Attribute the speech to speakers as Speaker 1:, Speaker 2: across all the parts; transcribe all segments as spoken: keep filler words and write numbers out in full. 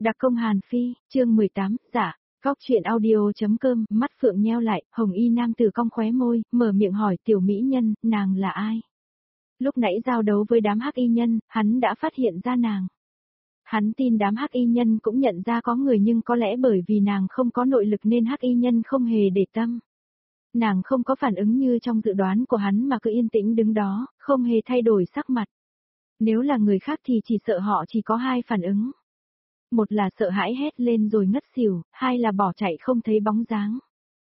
Speaker 1: Đặc công Hàn Phi, chương mười tám, dạ, góc chuyện audio.com, mắt phượng nheo lại, hồng y nam tử cong khóe môi, mở miệng hỏi tiểu mỹ nhân, nàng là ai? Lúc nãy giao đấu với đám hắc y nhân, hắn đã phát hiện ra nàng. Hắn tin đám hắc y nhân cũng nhận ra có người nhưng có lẽ bởi vì nàng không có nội lực nên hắc y nhân không hề để tâm. Nàng không có phản ứng như trong dự đoán của hắn mà cứ yên tĩnh đứng đó, không hề thay đổi sắc mặt. Nếu là người khác thì chỉ sợ họ chỉ có hai phản ứng. Một là sợ hãi hét lên rồi ngất xỉu, hai là bỏ chạy không thấy bóng dáng.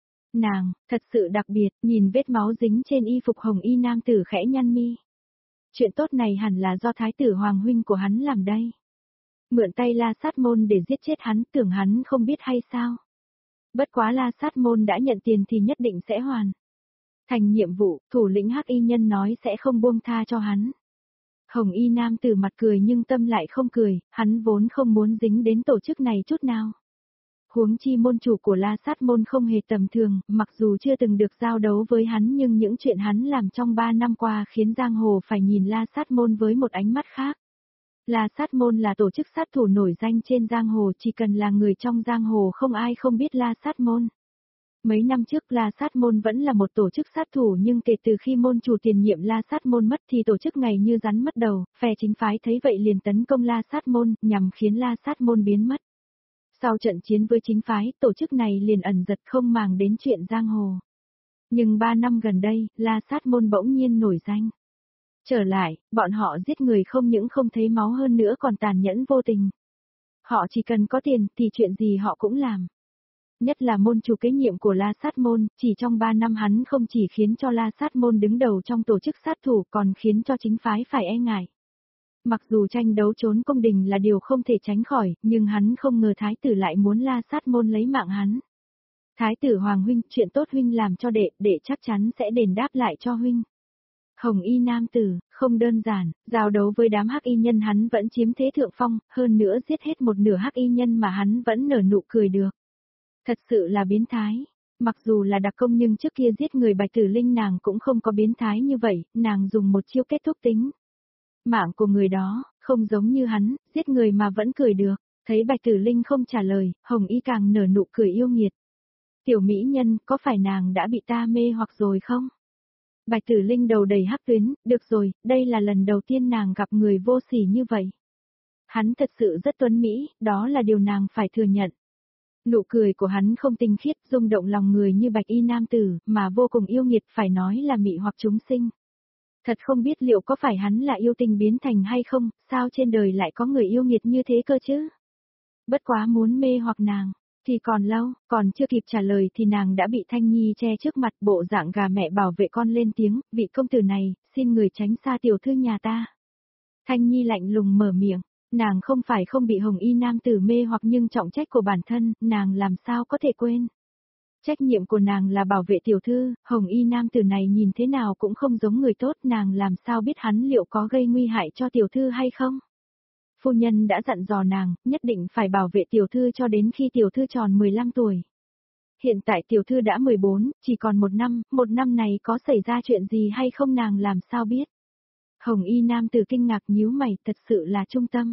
Speaker 1: Nàng, thật sự đặc biệt, nhìn vết máu dính trên y phục hồng y nam tử khẽ nhăn mi. Chuyện tốt này hẳn là do thái tử hoàng huynh của hắn làm đây. Mượn tay La Sát Môn để giết chết hắn, tưởng hắn không biết hay sao. Bất quá La Sát Môn đã nhận tiền thì nhất định sẽ hoàn thành nhiệm vụ, thủ lĩnh hắc y nhân nói sẽ không buông tha cho hắn. Hồng y nam tử mặt cười nhưng tâm lại không cười, hắn vốn không muốn dính đến tổ chức này chút nào. Huống chi môn chủ của La Sát Môn không hề tầm thường, mặc dù chưa từng được giao đấu với hắn nhưng những chuyện hắn làm trong ba năm qua khiến giang hồ phải nhìn La Sát Môn với một ánh mắt khác. La Sát Môn là tổ chức sát thủ nổi danh trên giang hồ, chỉ cần là người trong giang hồ không ai không biết La Sát Môn. Mấy năm trước La Sát Môn vẫn là một tổ chức sát thủ nhưng kể từ khi môn chủ tiền nhiệm La Sát Môn mất thì tổ chức ngày như rắn mất đầu, phe chính phái thấy vậy liền tấn công La Sát Môn, nhằm khiến La Sát Môn biến mất. Sau trận chiến với chính phái, tổ chức này liền ẩn giật không màng đến chuyện giang hồ. Nhưng ba năm gần đây, La Sát Môn bỗng nhiên nổi danh. Trở lại, bọn họ giết người không những không thấy máu hơn nữa còn tàn nhẫn vô tình. Họ chỉ cần có tiền thì chuyện gì họ cũng làm. Nhất là môn chủ kế nhiệm của La Sát Môn, chỉ trong ba năm hắn không chỉ khiến cho La Sát Môn đứng đầu trong tổ chức sát thủ còn khiến cho chính phái phải e ngại. Mặc dù tranh đấu trốn cung đình là điều không thể tránh khỏi, nhưng hắn không ngờ thái tử lại muốn La Sát Môn lấy mạng hắn. Thái tử Hoàng huynh, chuyện tốt huynh làm cho đệ, đệ chắc chắn sẽ đền đáp lại cho huynh. Hồng y nam tử, không đơn giản, giao đấu với đám hắc y nhân hắn vẫn chiếm thế thượng phong, hơn nữa giết hết một nửa hắc y nhân mà hắn vẫn nở nụ cười được. Thật sự là biến thái. Mặc dù là đặc công nhưng trước kia giết người Bạch Tử Linh nàng cũng không có biến thái như vậy, nàng dùng một chiêu kết thúc tính mạng của người đó, không giống như hắn, giết người mà vẫn cười được. Thấy Bạch Tử Linh không trả lời, Hồng y càng nở nụ cười yêu nghiệt. Tiểu mỹ nhân, có phải nàng đã bị ta mê hoặc rồi không? Bạch Tử Linh đầu đầy hắc tuyến, được rồi, đây là lần đầu tiên nàng gặp người vô sỉ như vậy. Hắn thật sự rất tuấn mỹ, đó là điều nàng phải thừa nhận. Nụ cười của hắn không tinh khiết, rung động lòng người như bạch y nam tử, mà vô cùng yêu nghiệt, phải nói là mị hoặc chúng sinh. Thật không biết liệu có phải hắn là yêu tình biến thành hay không, sao trên đời lại có người yêu nghiệt như thế cơ chứ? Bất quá muốn mê hoặc nàng, thì còn lâu, còn chưa kịp trả lời thì nàng đã bị Thanh Nhi che trước mặt, bộ dạng gà mẹ bảo vệ con lên tiếng, vị công tử này, xin người tránh xa tiểu thư nhà ta. Thanh Nhi lạnh lùng mở miệng. Nàng không phải không bị hồng y nam tử mê hoặc nhưng trọng trách của bản thân, nàng làm sao có thể quên. Trách nhiệm của nàng là bảo vệ tiểu thư, hồng y nam tử này nhìn thế nào cũng không giống người tốt, nàng làm sao biết hắn liệu có gây nguy hại cho tiểu thư hay không. Phu nhân đã dặn dò nàng, nhất định phải bảo vệ tiểu thư cho đến khi tiểu thư tròn mười lăm tuổi. Hiện tại tiểu thư đã mười bốn, chỉ còn một năm, một năm này có xảy ra chuyện gì hay không nàng làm sao biết. Hồng y nam tử kinh ngạc nhíu mày, thật sự là trung tâm.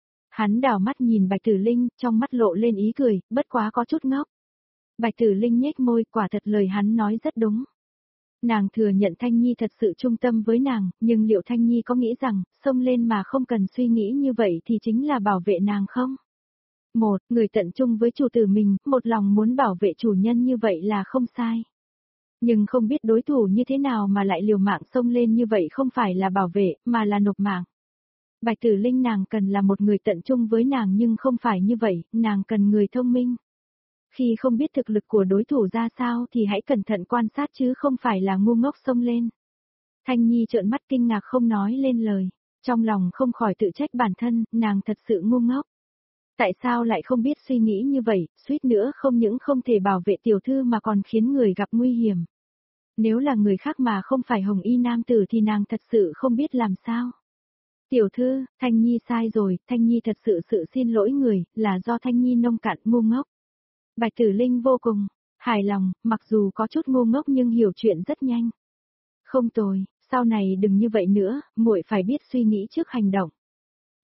Speaker 1: Hắn đảo mắt nhìn Bạch Tử Linh, trong mắt lộ lên ý cười, bất quá có chút ngốc. Bạch Tử Linh nhếch môi, quả thật lời hắn nói rất đúng. Nàng thừa nhận Thanh Nhi thật sự trung tâm với nàng, nhưng liệu Thanh Nhi có nghĩ rằng, xông lên mà không cần suy nghĩ như vậy thì chính là bảo vệ nàng không? Một, người tận trung với chủ tử mình, một lòng muốn bảo vệ chủ nhân như vậy là không sai. Nhưng không biết đối thủ như thế nào mà lại liều mạng xông lên như vậy không phải là bảo vệ, mà là nộp mạng. Bạch Tử Linh nàng cần là một người tận trung với nàng nhưng không phải như vậy, nàng cần người thông minh. Khi không biết thực lực của đối thủ ra sao thì hãy cẩn thận quan sát chứ không phải là ngu ngốc xông lên. Thanh Nhi trợn mắt kinh ngạc không nói lên lời, trong lòng không khỏi tự trách bản thân, nàng thật sự ngu ngốc. Tại sao lại không biết suy nghĩ như vậy, suýt nữa không những không thể bảo vệ tiểu thư mà còn khiến người gặp nguy hiểm. Nếu là người khác mà không phải hồng y nam tử thì nàng thật sự không biết làm sao. Tiểu thư, Thanh Nhi sai rồi, Thanh Nhi thật sự sự xin lỗi người, là do Thanh Nhi nông cạn ngu ngốc. Bạch Tử Linh vô cùng hài lòng, mặc dù có chút ngu ngốc nhưng hiểu chuyện rất nhanh. Không tồi, sau này đừng như vậy nữa, muội phải biết suy nghĩ trước hành động.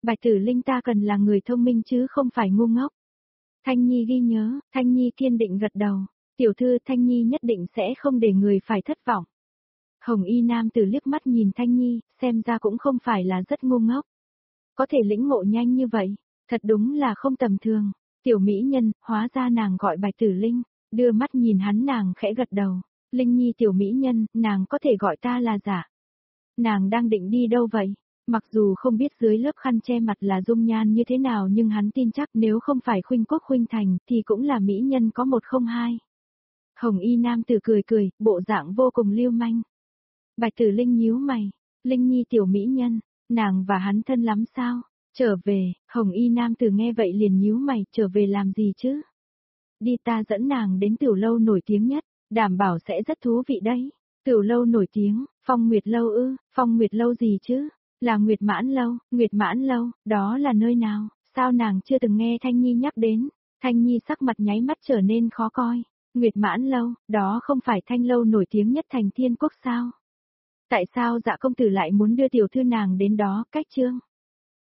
Speaker 1: Bạch Tử Linh ta cần là người thông minh chứ không phải ngu ngốc. Thanh Nhi ghi nhớ, Thanh Nhi kiên định gật đầu. Tiểu thư Thanh Nhi nhất định sẽ không để người phải thất vọng. Hồng y nam tử liếc mắt nhìn Thanh Nhi, xem ra cũng không phải là rất ngu ngốc. Có thể lĩnh ngộ nhanh như vậy, thật đúng là không tầm thường. Tiểu mỹ nhân, hóa ra nàng gọi Bạch Tử Linh, đưa mắt nhìn hắn nàng khẽ gật đầu. Linh Nhi tiểu mỹ nhân, nàng có thể gọi ta là Dạ. Nàng đang định đi đâu vậy? Mặc dù không biết dưới lớp khăn che mặt là dung nhan như thế nào nhưng hắn tin chắc nếu không phải Khuynh Quốc Khuynh Thành thì cũng là mỹ nhân có một không hai. Hồng y nam tử cười cười, bộ dạng vô cùng lưu manh. Bạch Tử Linh nhíu mày, Linh Nhi tiểu mỹ nhân, nàng và hắn thân lắm sao? Trở về, Hồng y nam tử nghe vậy liền nhíu mày, trở về làm gì chứ? Đi ta dẫn nàng đến tiểu lâu nổi tiếng nhất, đảm bảo sẽ rất thú vị đấy. Tiểu lâu nổi tiếng, Phong Nguyệt lâu ư, Phong Nguyệt lâu gì chứ? Là Nguyệt Mãn lâu, Nguyệt Mãn lâu, đó là nơi nào? Sao nàng chưa từng nghe Thanh Nhi nhắc đến? Thanh Nhi sắc mặt nháy mắt trở nên khó coi. Nguyệt Mãn lâu, đó không phải thanh lâu nổi tiếng nhất thành Thiên Quốc sao? Tại sao Dạ công tử lại muốn đưa tiểu thư nàng đến đó? Cách chương